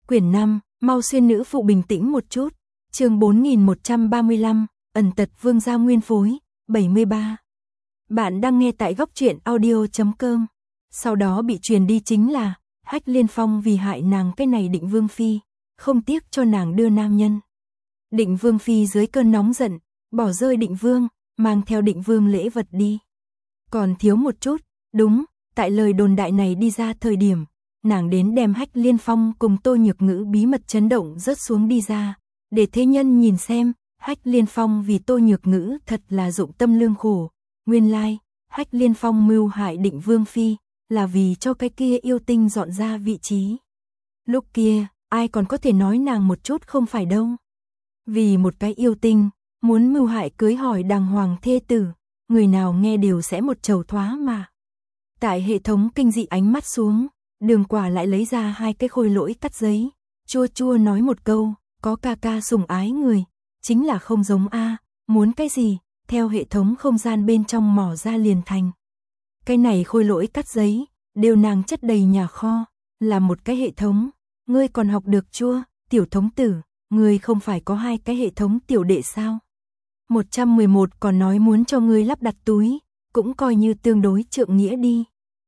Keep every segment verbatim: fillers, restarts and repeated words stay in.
Quyển năm, mau xuyên nữ phụ bình tĩnh một chút. Chương bốn nghìn một trăm ba mươi lăm, ẩn tật vương gia nguyên phối, bảy mươi ba. Bạn đang nghe tại góc truyện audio chấm com. Sau đó bị truyền đi chính là Hách Liên Phong vì hại nàng cái này Định Vương phi, không tiếc cho nàng đưa nam nhân. Định Vương phi dưới cơn nóng giận, bỏ rơi Định Vương, mang theo Định Vương lễ vật đi. Còn thiếu một chút, đúng, tại lời đồn đại này đi ra thời điểm, nàng đến đem Hách Liên Phong cùng Tô Nhược Ngữ bí mật chấn động rớt xuống đi ra, để thế nhân nhìn xem, Hách Liên Phong vì Tô Nhược Ngữ thật là dụng tâm lương khổ. Nguyên lai, Hách Liên Phong mưu hại Định Vương phi, là vì cho cái kia yêu tinh dọn ra vị trí. Lúc kia, ai còn có thể nói nàng một chút không phải đâu. Vì một cái yêu tinh, muốn mưu hại cưới hỏi đàng hoàng thê tử, người nào nghe đều sẽ một trầu thoá mà. Tại hệ thống kinh dị ánh mắt xuống, Đường Quả lại lấy ra hai cái khôi lỗi cắt giấy, chua chua nói một câu, có ca ca sủng ái người, chính là không giống a, muốn cái gì, theo hệ thống không gian bên trong mỏ ra liền thành. Cái này khôi lỗi cắt giấy, đều nàng chất đầy nhà kho, là một cái hệ thống, ngươi còn học được chua, tiểu thống tử, ngươi không phải có hai cái hệ thống tiểu đệ sao? một trăm mười một còn nói muốn cho ngươi lắp đặt túi, cũng coi như tương đối trượng nghĩa đi.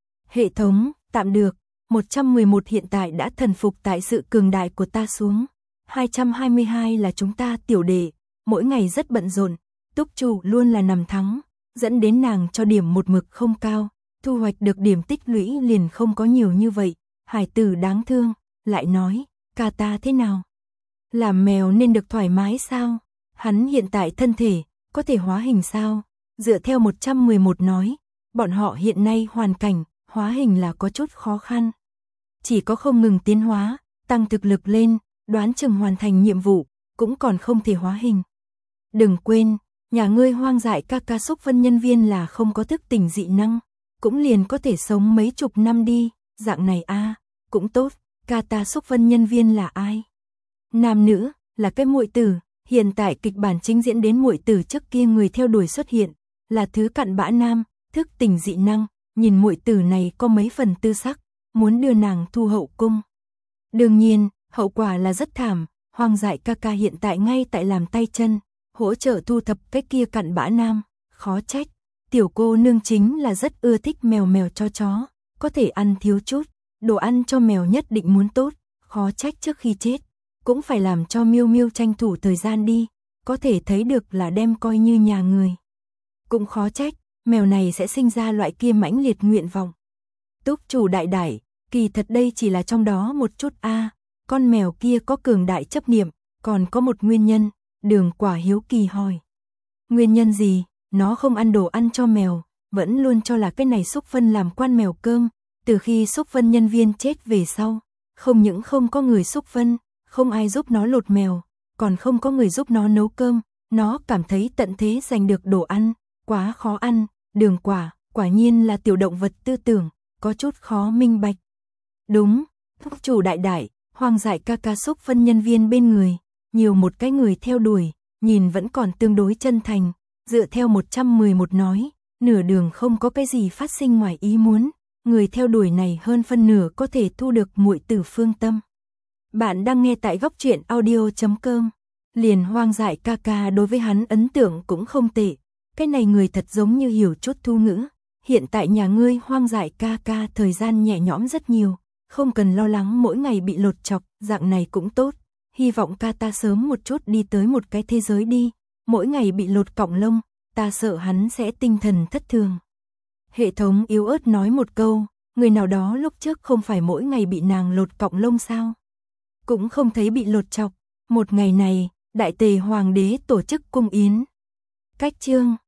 Hệ thống, tạm được, một trăm mười một hiện tại đã thần phục tại sự cường đại của ta xuống. hai trăm hai mươi hai là chúng ta tiểu đệ, mỗi ngày rất bận rộn, túc chủ luôn là nằm thắng, dẫn đến nàng cho điểm một mực không cao, thu hoạch được điểm tích lũy liền không có nhiều như vậy. Hải tử đáng thương, lại nói, ca ta thế nào? Làm mèo nên được thoải mái sao? Hắn hiện tại thân thể, có thể hóa hình sao? Dựa theo một trăm mười một nói, bọn họ hiện nay hoàn cảnh, hóa hình là có chút khó khăn. Chỉ có không ngừng tiến hóa, tăng thực lực lên, đoán chừng hoàn thành nhiệm vụ, cũng còn không thể hóa hình. Đừng quên, nhà ngươi hoang dại ca ca xúc vân nhân viên là không có thức tỉnh dị năng, cũng liền có thể sống mấy chục năm đi, dạng này a cũng tốt, ca ta xúc vân nhân viên là ai? Nam nữ, là cái muội tử, hiện tại kịch bản chính diễn đến muội tử trước kia người theo đuổi xuất hiện, là thứ cặn bã nam, thức tỉnh dị năng, nhìn muội tử này có mấy phần tư sắc, muốn đưa nàng thu hậu cung. Đương nhiên, hậu quả là rất thảm, hoang dại ca ca hiện tại ngay tại làm tay chân, hỗ trợ thu thập cái kia cặn bã nam, khó trách, tiểu cô nương chính là rất ưa thích mèo mèo cho chó, có thể ăn thiếu chút, đồ ăn cho mèo nhất định muốn tốt, khó trách trước khi chết, cũng phải làm cho Miêu Miêu tranh thủ thời gian đi, có thể thấy được là đem coi như nhà người. Cũng khó trách, mèo này sẽ sinh ra loại kia mãnh liệt nguyện vọng. Túc chủ đại đại, kỳ thật đây chỉ là trong đó một chút a, con mèo kia có cường đại chấp niệm, còn có một nguyên nhân, Đường Quả hiếu kỳ hỏi. Nguyên nhân gì? Nó không ăn đồ ăn cho mèo, vẫn luôn cho là cái này xúc phân làm quan mèo cơm, từ khi xúc phân nhân viên chết về sau, không những không có người xúc phân, không ai giúp nó lột mèo, còn không có người giúp nó nấu cơm, nó cảm thấy tận thế giành được đồ ăn, quá khó ăn. Đường Quả, quả nhiên là tiểu động vật tư tưởng, có chút khó minh bạch. Đúng, thúc chủ đại đại, hoang dại ca ca xúc phân nhân viên bên người, nhiều một cái người theo đuổi, nhìn vẫn còn tương đối chân thành, dựa theo một trăm mười một nói, nửa đường không có cái gì phát sinh ngoài ý muốn, người theo đuổi này hơn phân nửa có thể thu được muội tử phương tâm. Bạn đang nghe tại góc truyện audio chấm com, liền hoang dại ca ca đối với hắn ấn tượng cũng không tệ, cái này người thật giống như hiểu chút thu ngữ, hiện tại nhà ngươi hoang dại ca ca thời gian nhẹ nhõm rất nhiều, không cần lo lắng mỗi ngày bị lột chọc, dạng này cũng tốt, hy vọng ca ta sớm một chút đi tới một cái thế giới đi, mỗi ngày bị lột cọng lông, ta sợ hắn sẽ tinh thần thất thường. Hệ thống yếu ớt nói một câu, người nào đó lúc trước không phải mỗi ngày bị nàng lột cọng lông sao? Cũng không thấy bị lột chọc, một ngày này, đại tề hoàng đế tổ chức cung yến. Cách chương